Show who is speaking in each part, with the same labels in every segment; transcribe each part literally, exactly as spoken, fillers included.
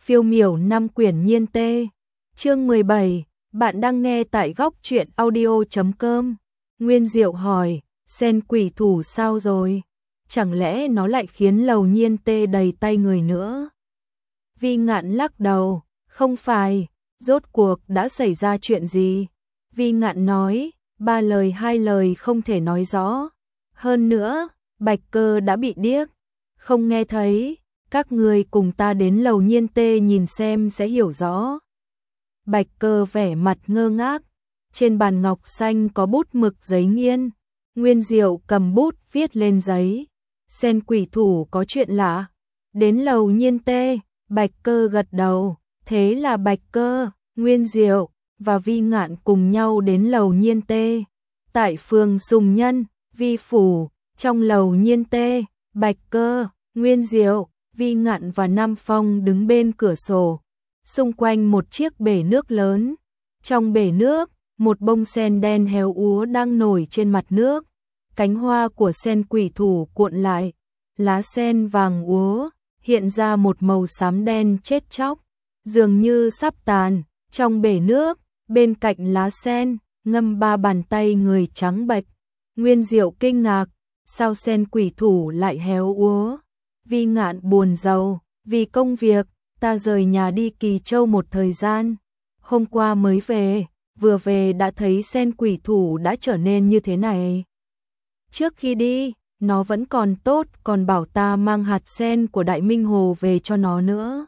Speaker 1: Phiêu miểu năm quyển nhiên tê. Chương mười bảy, bạn đang nghe tại góc truyện audio chấm com. Nguyên Diệu hỏi, sen quỷ thủ sao rồi? Chẳng lẽ nó lại khiến Lầu Nhiên tê đầy tay người nữa? Vi Ngạn lắc đầu, không phải, rốt cuộc đã xảy ra chuyện gì? Vi Ngạn nói, ba lời hai lời không thể nói rõ. Hơn nữa, Bạch Cơ đã bị điếc, không nghe thấy. Các người cùng ta đến Lầu Nhiên tê nhìn xem sẽ hiểu rõ. Bạch Cơ vẻ mặt ngơ ngác, trên bàn ngọc xanh có bút mực giấy nghiên. Nguyên Diệu cầm bút viết lên giấy. Sen quỷ thủ có chuyện lạ. Đến Lầu Nhiên tê, Bạch Cơ gật đầu, thế là Bạch Cơ, Nguyên Diệu và Vi Ngạn cùng nhau đến Lầu Nhiên tê. Tại phường Sùng Nhân, Vi phủ, trong Lầu Nhiên tê, Bạch Cơ, Nguyên Diệu, Vi Ngạn và Nam Phong đứng bên cửa sổ, xung quanh một chiếc bể nước lớn. Trong bể nước, một bông sen đen héo úa đang nổi trên mặt nước. Cánh hoa của sen quỷ thủ cuộn lại, lá sen vàng úa, hiện ra một màu xám đen chết chóc, dường như sắp tàn. Trong bể nước, bên cạnh lá sen, ngâm ba bàn tay người trắng bệch. Nguyên Diệu kinh ngạc, sao sen quỷ thủ lại héo úa? Vi Ngạn buồn rầu, vì công việc, ta rời nhà đi Kỳ Châu một thời gian. Hôm qua mới về, vừa về đã thấy sen quỷ thủ đã trở nên như thế này. Trước khi đi, nó vẫn còn tốt, còn bảo ta mang hạt sen của Đại Minh Hồ về cho nó nữa.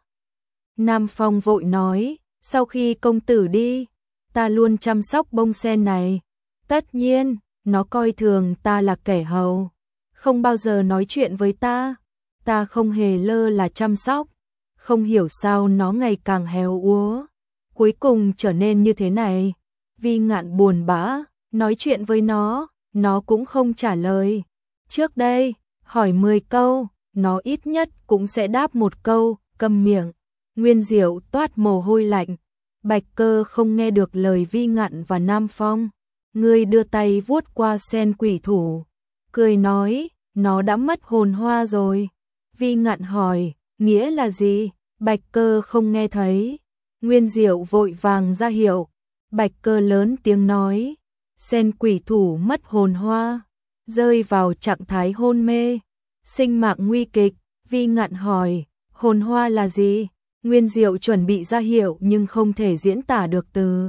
Speaker 1: Nam Phong vội nói, sau khi công tử đi, ta luôn chăm sóc bông sen này. Tất nhiên, nó coi thường ta là kẻ hầu, không bao giờ nói chuyện với ta. Ta không hề lơ là chăm sóc, không hiểu sao nó ngày càng héo úa, cuối cùng trở nên như thế này. Vi Ngạn buồn bã, nói chuyện với nó, nó cũng không trả lời. Trước đây, hỏi mười câu, nó ít nhất cũng sẽ đáp một câu, câm miệng. Nguyên Diệu toát mồ hôi lạnh. Bạch Cơ không nghe được lời Vi Ngạn và Nam Phong. Ngươi đưa tay vuốt qua sen quỷ thủ, cười nói, nó đã mất hồn hoa rồi. Vi Ngạn hỏi, nghĩa là gì? Bạch Cơ không nghe thấy. Nguyên Diệu vội vàng ra hiệu. Bạch Cơ lớn tiếng nói, sen quỷ thủ mất hồn hoa, rơi vào trạng thái hôn mê, sinh mạng nguy kịch. Vi Ngạn hỏi, hồn hoa là gì? Nguyên Diệu chuẩn bị ra hiệu nhưng không thể diễn tả được từ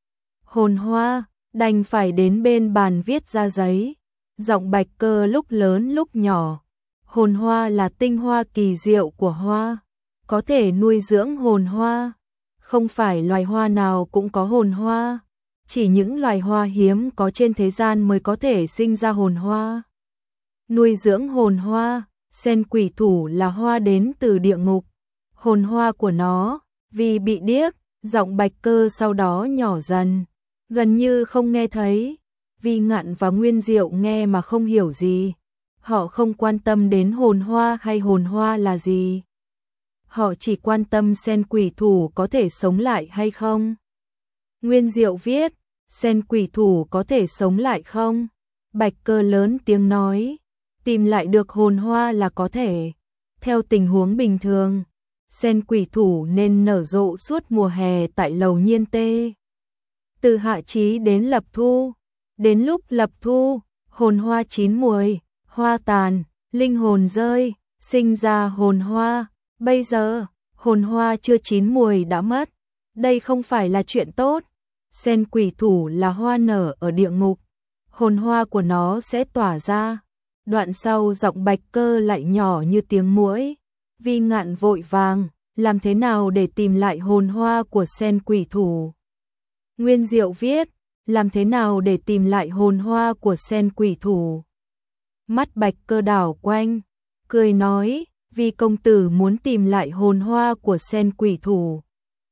Speaker 1: hồn hoa, đành phải đến bên bàn viết ra giấy. Giọng Bạch Cơ lúc lớn lúc nhỏ. Hồn hoa là tinh hoa kỳ diệu của hoa, có thể nuôi dưỡng hồn hoa. Không phải loài hoa nào cũng có hồn hoa, chỉ những loài hoa hiếm có trên thế gian mới có thể sinh ra hồn hoa. Nuôi dưỡng hồn hoa, sen quỷ thủ là hoa đến từ địa ngục. Hồn hoa của nó, vì bị điếc, giọng Bạch Cơ sau đó nhỏ dần, gần như không nghe thấy. Vi Ngạn và Nguyên Diệu nghe mà không hiểu gì. Họ không quan tâm đến hồn hoa hay hồn hoa là gì. Họ chỉ quan tâm sen quỷ thủ có thể sống lại hay không. Nguyên Diệu viết, sen quỷ thủ có thể sống lại không? Bạch Cơ lớn tiếng nói, tìm lại được hồn hoa là có thể. Theo tình huống bình thường, sen quỷ thủ nên nở rộ suốt mùa hè tại Lầu Nhiên tê. Từ hạ chí đến lập thu, đến lúc lập thu, hồn hoa chín muồi, hoa tàn, linh hồn rơi, sinh ra hồn hoa. Bây giờ, hồn hoa chưa chín muồi đã mất. Đây không phải là chuyện tốt. Sen quỷ thủ là hoa nở ở địa ngục, hồn hoa của nó sẽ tỏa ra. Đoạn sau giọng Bạch Cơ lại nhỏ như tiếng muỗi. Vi Ngạn vội vàng, làm thế nào để tìm lại hồn hoa của sen quỷ thủ? Nguyên Diệu viết, làm thế nào để tìm lại hồn hoa của sen quỷ thủ? Mắt Bạch Cơ đảo quanh, cười nói, vì công tử muốn tìm lại hồn hoa của sen quỷ thủ.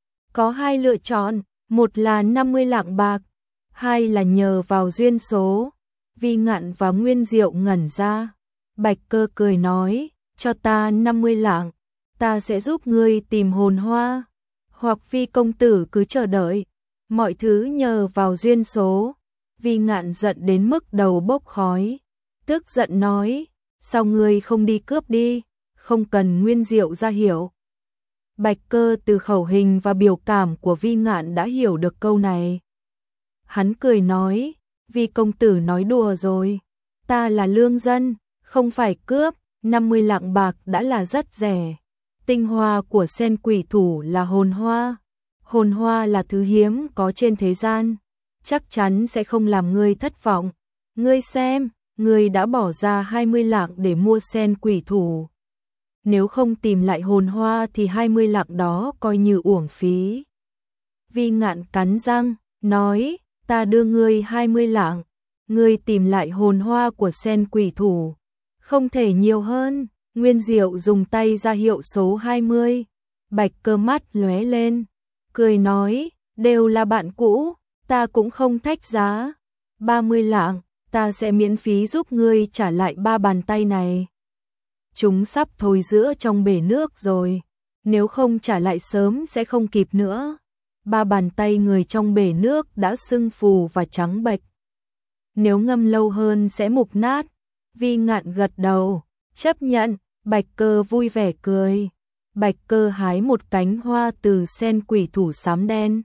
Speaker 1: Có hai lựa chọn, một là năm mươi lạng bạc, hai là nhờ vào duyên số. Vi Ngạn và Nguyên Diệu ngẩn ra. Bạch Cơ cười nói, cho ta năm mươi lạng, ta sẽ giúp ngươi tìm hồn hoa. Hoặc Vi công tử cứ chờ đợi, mọi thứ nhờ vào duyên số. Vi Ngạn giận đến mức đầu bốc khói, tức giận nói, sao ngươi không đi cướp đi, không cần Nguyên Diệu ra hiểu. Bạch Cơ từ khẩu hình và biểu cảm của Vi Ngạn đã hiểu được câu này. Hắn cười nói, Vi công tử nói đùa rồi, ta là lương dân, không phải cướp, năm mươi lạng bạc đã là rất rẻ. Tinh hoa của sen quỷ thủ là hồn hoa, hồn hoa là thứ hiếm có trên thế gian, chắc chắn sẽ không làm ngươi thất vọng. Ngươi xem, ngươi đã bỏ ra hai mươi lạng để mua sen quỷ thủ. Nếu không tìm lại hồn hoa thì hai mươi lạng đó coi như uổng phí. Vi Ngạn cắn răng, nói, ta đưa ngươi hai mươi lạng, ngươi tìm lại hồn hoa của sen quỷ thủ. Không thể nhiều hơn. Nguyên Diệu dùng tay ra hiệu số hai mươi. Bạch Cơ mắt lóe lên, cười nói, đều là bạn cũ, ta cũng không thách giá. ba mươi lạng, ta sẽ miễn phí giúp ngươi trả lại ba bàn tay này. Chúng sắp thối rữa trong bể nước rồi, nếu không trả lại sớm sẽ không kịp nữa. Ba bàn tay người trong bể nước đã sưng phù và trắng bệch. Nếu ngâm lâu hơn sẽ mục nát. Vi Ngạn gật đầu, chấp nhận. Bạch Cơ vui vẻ cười. Bạch Cơ hái một cánh hoa từ sen quỷ thủ xám đen,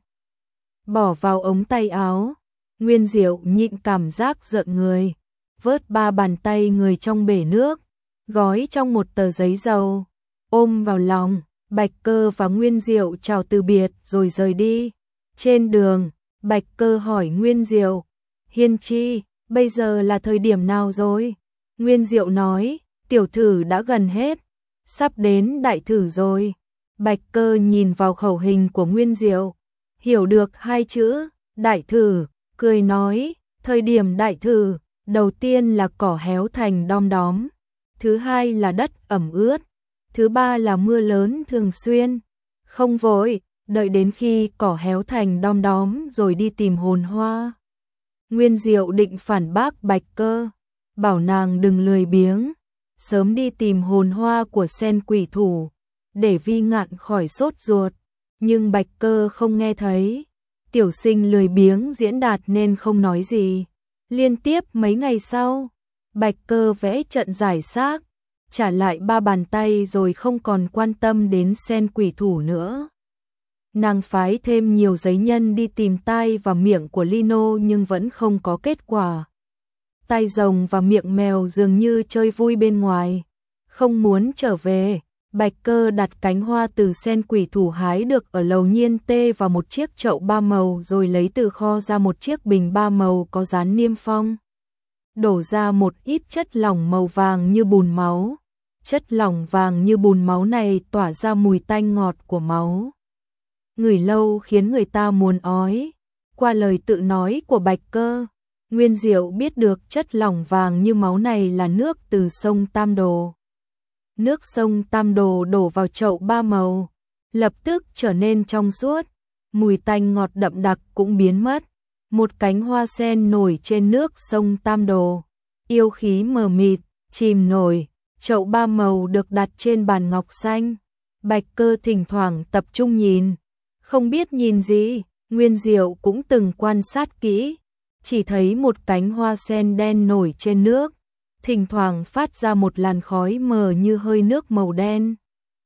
Speaker 1: bỏ vào ống tay áo. Nguyên Diệu nhịn cảm giác rợn người, vớt ba bàn tay người trong bể nước, gói trong một tờ giấy dầu, ôm vào lòng. Bạch Cơ và Nguyên Diệu chào từ biệt rồi rời đi. Trên đường, Bạch Cơ hỏi Nguyên Diệu, Hiên Chi, bây giờ là thời điểm nào rồi? Nguyên Diệu nói, tiểu thử đã gần hết, sắp đến đại thử rồi. Bạch Cơ nhìn vào khẩu hình của Nguyên Diệu, hiểu được hai chữ, đại thử, cười nói, thời điểm đại thử, đầu tiên là cỏ héo thành đom đóm, thứ hai là đất ẩm ướt, thứ ba là mưa lớn thường xuyên. Không vội, đợi đến khi cỏ héo thành đom đóm rồi đi tìm hồn hoa. Nguyên Diệu định phản bác Bạch Cơ, bảo nàng đừng lười biếng, sớm đi tìm hồn hoa của sen quỷ thủ, để Vi Ngạn khỏi sốt ruột. Nhưng Bạch Cơ không nghe thấy, tiểu sinh lười biếng diễn đạt nên không nói gì. Liên tiếp mấy ngày sau, Bạch Cơ vẽ trận giải xác, trả lại ba bàn tay rồi không còn quan tâm đến sen quỷ thủ nữa. Nàng phái thêm nhiều giấy nhân đi tìm tai và miệng của Lino nhưng vẫn không có kết quả. Tai rồng và miệng mèo dường như chơi vui bên ngoài, không muốn trở về. Bạch Cơ đặt cánh hoa từ sen quỷ thủ hái được ở lầu Nhiên Tê vào một chiếc chậu ba màu rồi lấy từ kho ra một chiếc bình ba màu có dán niêm phong. Đổ ra một ít chất lỏng màu vàng như bùn máu. Chất lỏng vàng như bùn máu này tỏa ra mùi tanh ngọt của máu. Ngửi lâu khiến người ta muốn ói. Qua lời tự nói của Bạch Cơ, Nguyên Diệu biết được chất lỏng vàng như máu này là nước từ sông Tam Đồ. Nước sông Tam Đồ đổ vào chậu ba màu, lập tức trở nên trong suốt, mùi tanh ngọt đậm đặc cũng biến mất. Một cánh hoa sen nổi trên nước sông Tam Đồ, yêu khí mờ mịt, chìm nổi, chậu ba màu được đặt trên bàn ngọc xanh. Bạch Cơ thỉnh thoảng tập trung nhìn, không biết nhìn gì. Nguyên Diệu cũng từng quan sát kỹ, chỉ thấy một cánh hoa sen đen nổi trên nước, thỉnh thoảng phát ra một làn khói mờ như hơi nước màu đen.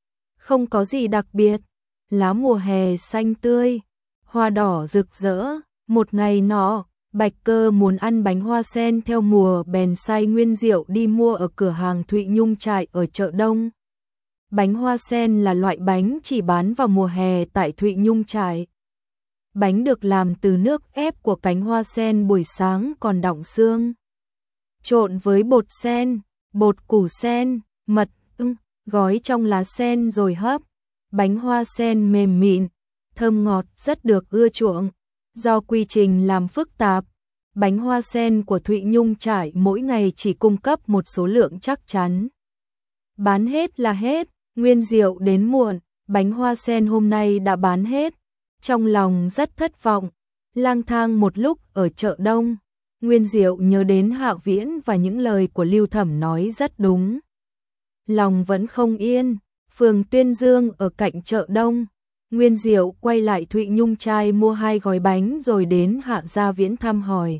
Speaker 1: Không có gì đặc biệt, lá mùa hè xanh tươi, hoa đỏ rực rỡ. Một ngày nọ, Bạch Cơ muốn ăn bánh hoa sen theo mùa bèn sai Nguyên Diệu đi mua ở cửa hàng Thụy Nhung Trại ở chợ Đông. Bánh hoa sen là loại bánh chỉ bán vào mùa hè tại Thụy Nhung Trại. Bánh được làm từ nước ép của cánh hoa sen buổi sáng còn đọng xương, trộn với bột sen, bột củ sen, mật, ưng, gói trong lá sen rồi hấp. Bánh hoa sen mềm mịn, thơm ngọt rất được ưa chuộng. Do quy trình làm phức tạp, bánh hoa sen của Thụy Nhung Trại mỗi ngày chỉ cung cấp một số lượng chắc chắn. Bán hết là hết. Nguyên Diệu đến muộn, bánh hoa sen hôm nay đã bán hết. Trong lòng rất thất vọng, lang thang một lúc ở chợ Đông, Nguyên Diệu nhớ đến Hạo Viễn và những lời của Lưu Thẩm nói rất đúng. Lòng vẫn không yên. Phường Tuyên Dương ở cạnh chợ Đông, Nguyên Diệu quay lại Thụy Nhung Trai mua hai gói bánh rồi đến Hạ Gia Viễn thăm hỏi.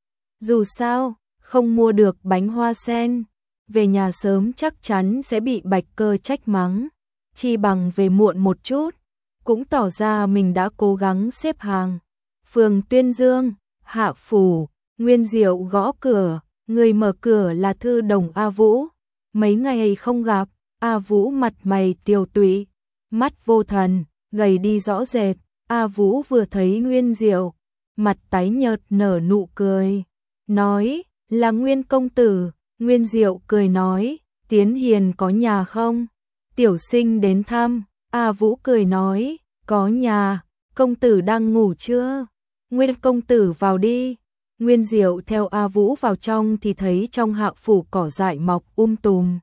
Speaker 1: Dù sao, không mua được bánh hoa sen, về nhà sớm chắc chắn sẽ bị Bạch Cơ trách mắng. chi bằng về muộn một chút, cũng tỏ ra mình đã cố gắng xếp hàng. Phường Tuyên Dương, Hạ phủ, Nguyên Diệu gõ cửa, người mở cửa là Thư Đồng A Vũ. Mấy ngày không gặp, A Vũ mặt mày tiều tụy, mắt vô thần, gầy đi rõ rệt. A Vũ vừa thấy Nguyên Diệu, mặt tái nhợt nở nụ cười, nói, là Nguyên công tử. Nguyên Diệu cười nói, Tiến Hiền có nhà không? Tiểu sinh đến thăm. A Vũ cười nói, có nhà, công tử đang ngủ chưa? Nguyên công tử vào đi. Nguyên Diệu theo A Vũ vào trong thì thấy trong Hạ phủ cỏ dại mọc um tùm,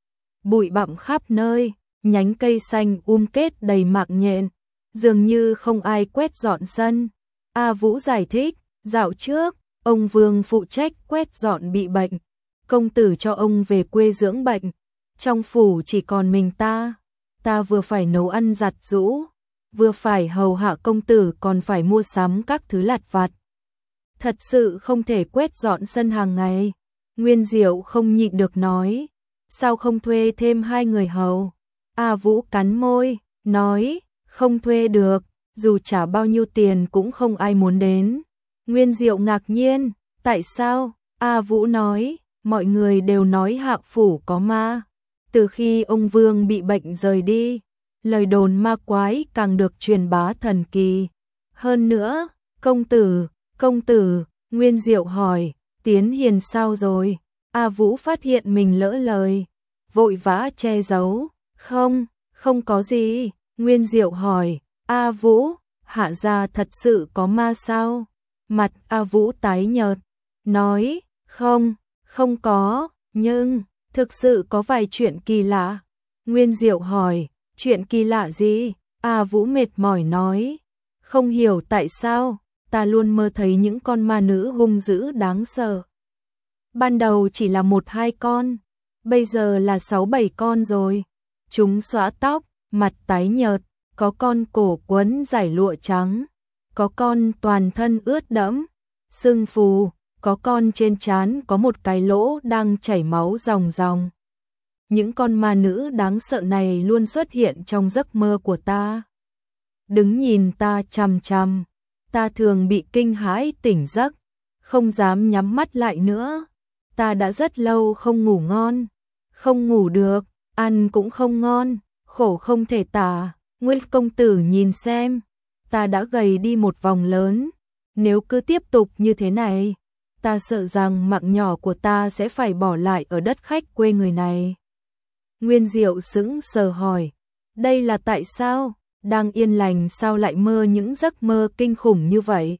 Speaker 1: bụi bặm khắp nơi, nhánh cây xanh um kết đầy mạng nhện, dường như không ai quét dọn sân. A Vũ giải thích, dạo trước, ông Vương phụ trách quét dọn bị bệnh, công tử cho ông về quê dưỡng bệnh, trong phủ chỉ còn mình ta, ta vừa phải nấu ăn giặt giũ, vừa phải hầu hạ công tử còn phải mua sắm các thứ lặt vặt. Thật sự không thể quét dọn sân hàng ngày. Nguyên Diệu không nhịn được nói, sao không thuê thêm hai người hầu? A Vũ cắn môi, nói, không thuê được, dù trả bao nhiêu tiền cũng không ai muốn đến. Nguyên Diệu ngạc nhiên, tại sao? A Vũ nói, mọi người đều nói Hạ phủ có ma. Từ khi ông Vương bị bệnh rời đi, lời đồn ma quái càng được truyền bá thần kỳ. Hơn nữa, công tử, công tử, Nguyên Diệu hỏi, Tiến Hiền sao rồi? A Vũ phát hiện mình lỡ lời, vội vã che giấu, không, không có gì. Nguyên Diệu hỏi, A Vũ, Hạ gia thật sự có ma sao? Mặt A Vũ tái nhợt, nói, không, không có, nhưng, thực sự có vài chuyện kỳ lạ. Nguyên Diệu hỏi, chuyện kỳ lạ gì? A Vũ mệt mỏi nói, không hiểu tại sao, ta luôn mơ thấy những con ma nữ hung dữ đáng sợ. Ban đầu chỉ là một hai con, bây giờ là sáu bảy con rồi. Chúng xõa tóc, mặt tái nhợt, có con cổ quấn dải lụa trắng, có con toàn thân ướt đẫm, sưng phù, có con trên trán có một cái lỗ đang chảy máu ròng ròng. Những con ma nữ đáng sợ này luôn xuất hiện trong giấc mơ của ta. Đứng nhìn ta chằm chằm, ta thường bị kinh hãi tỉnh giấc, không dám nhắm mắt lại nữa. Ta đã rất lâu không ngủ ngon, không ngủ được, ăn cũng không ngon, khổ không thể tả. Nguyên công tử nhìn xem, ta đã gầy đi một vòng lớn, nếu cứ tiếp tục như thế này, ta sợ rằng mạng nhỏ của ta sẽ phải bỏ lại ở đất khách quê người này. Nguyên Diệu sững sờ hỏi, đây là tại sao? Đang yên lành sao lại mơ những giấc mơ kinh khủng như vậy?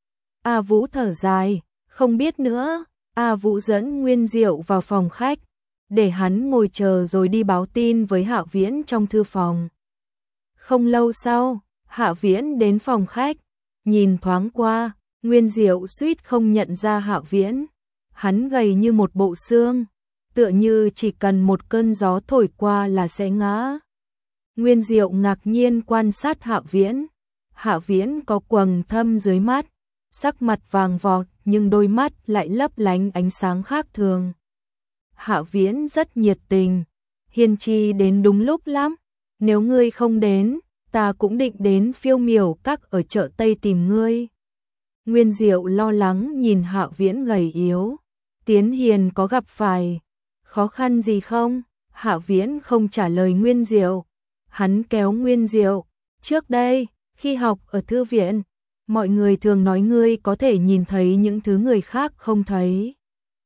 Speaker 1: A Vũ thở dài, không biết nữa. A Vũ dẫn Nguyên Diệu vào phòng khách, để hắn ngồi chờ rồi đi báo tin với Hạ Viễn trong thư phòng. Không lâu sau, Hạ Viễn đến phòng khách, nhìn thoáng qua, Nguyên Diệu suýt không nhận ra Hạ Viễn. Hắn gầy như một bộ xương, tựa như chỉ cần một cơn gió thổi qua là sẽ ngã. Nguyên Diệu ngạc nhiên quan sát Hạ Viễn. Hạ Viễn có quầng thâm dưới mắt, sắc mặt vàng vọt nhưng đôi mắt lại lấp lánh ánh sáng khác thường. Hạ Viễn rất nhiệt tình, Hiên Chi đến đúng lúc lắm, nếu ngươi không đến, ta cũng định đến Phiêu Miểu Các ở chợ Tây tìm ngươi. Nguyên Diệu lo lắng nhìn Hạ Viễn gầy yếu, Tiến Hiền có gặp phải khó khăn gì không? Hạ Viễn không trả lời Nguyên Diệu, hắn kéo Nguyên Diệu, trước đây, khi học ở thư viện, mọi người thường nói ngươi có thể nhìn thấy những thứ người khác không thấy.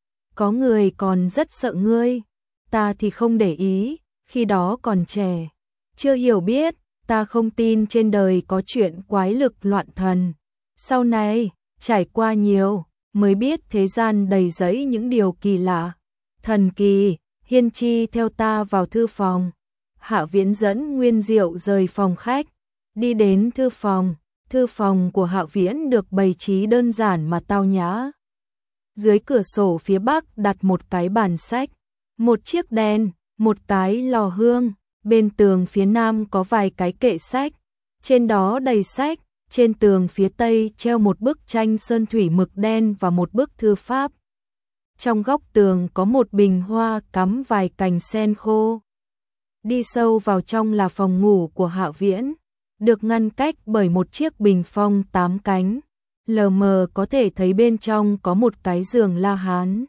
Speaker 1: Có người còn rất sợ ngươi, ta thì không để ý, khi đó còn trẻ, chưa hiểu biết, ta không tin trên đời có chuyện quái lực loạn thần. Sau này, trải qua nhiều, mới biết thế gian đầy rẫy những điều kỳ lạ, thần kỳ. Hiên Chi theo ta vào thư phòng. Hạ Viễn dẫn Nguyên Diệu rời phòng khách, đi đến thư phòng. Thư phòng của Hạ Viễn được bày trí đơn giản mà tao nhã. Dưới cửa sổ phía bắc đặt một cái bàn sách, một chiếc đèn, một cái lò hương. Bên tường phía nam có vài cái kệ sách, trên đó đầy sách. Trên tường phía tây treo một bức tranh sơn thủy mực đen và một bức thư pháp. Trong góc tường có một bình hoa cắm vài cành sen khô. Đi sâu vào trong là phòng ngủ của Hạ Viễn, được ngăn cách bởi một chiếc bình phong tám cánh, lờ mờ có thể thấy bên trong có một cái giường La Hán.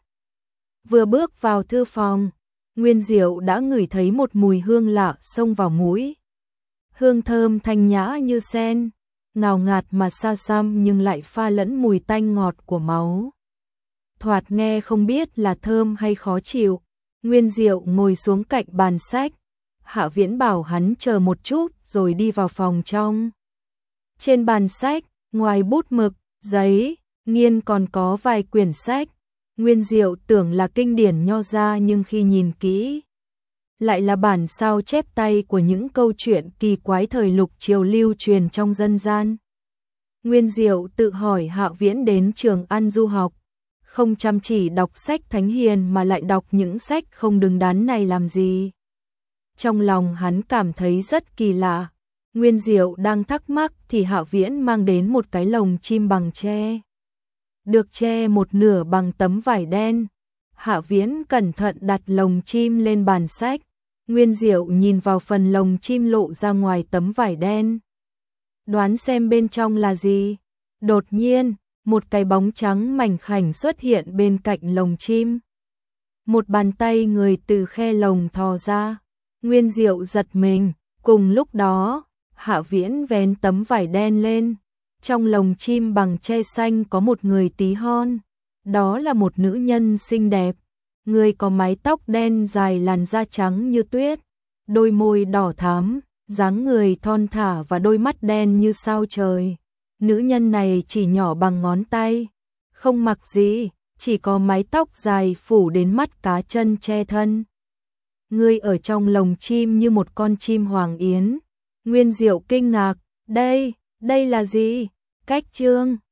Speaker 1: Vừa bước vào thư phòng, Nguyên Diệu đã ngửi thấy một mùi hương lạ xông vào mũi. Hương thơm thanh nhã như sen, ngào ngạt mà xa xăm nhưng lại pha lẫn mùi tanh ngọt của máu. Thoạt nghe không biết là thơm hay khó chịu. Nguyên Diệu ngồi xuống cạnh bàn sách. Hạ Viễn bảo hắn chờ một chút rồi đi vào phòng trong. Trên bàn sách, ngoài bút mực, giấy, nghiên còn có vài quyển sách. Nguyên Diệu tưởng là kinh điển Nho gia nhưng khi nhìn kỹ, lại là bản sao chép tay của những câu chuyện kỳ quái thời lục triều lưu truyền trong dân gian. Nguyên Diệu tự hỏi Hạ Viễn đến Trường An du học, không chăm chỉ đọc sách thánh hiền mà lại đọc những sách không đứng đắn này làm gì. Trong lòng hắn cảm thấy rất kỳ lạ. Nguyên Diệu đang thắc mắc thì Hạ Viễn mang đến một cái lồng chim bằng tre, được che một nửa bằng tấm vải đen. Hạ Viễn cẩn thận đặt lồng chim lên bàn sách. Nguyên Diệu nhìn vào phần lồng chim lộ ra ngoài tấm vải đen. Đoán xem bên trong là gì? Đột nhiên, một cái bóng trắng mảnh khảnh xuất hiện bên cạnh lồng chim. Một bàn tay người từ khe lồng thò ra. Nguyên Diệu giật mình. Cùng lúc đó, Hạ Viễn vén tấm vải đen lên. Trong lồng chim bằng tre xanh có một người tí hon. Đó là một nữ nhân xinh đẹp. Người có mái tóc đen dài, làn da trắng như tuyết, đôi môi đỏ thắm, dáng người thon thả và đôi mắt đen như sao trời. Nữ nhân này chỉ nhỏ bằng ngón tay, không mặc gì, chỉ có mái tóc dài phủ đến mắt cá chân che thân. Người ở trong lồng chim như một con chim hoàng yến. Nguyên Diệu kinh ngạc, đây, đây là gì? Cách chương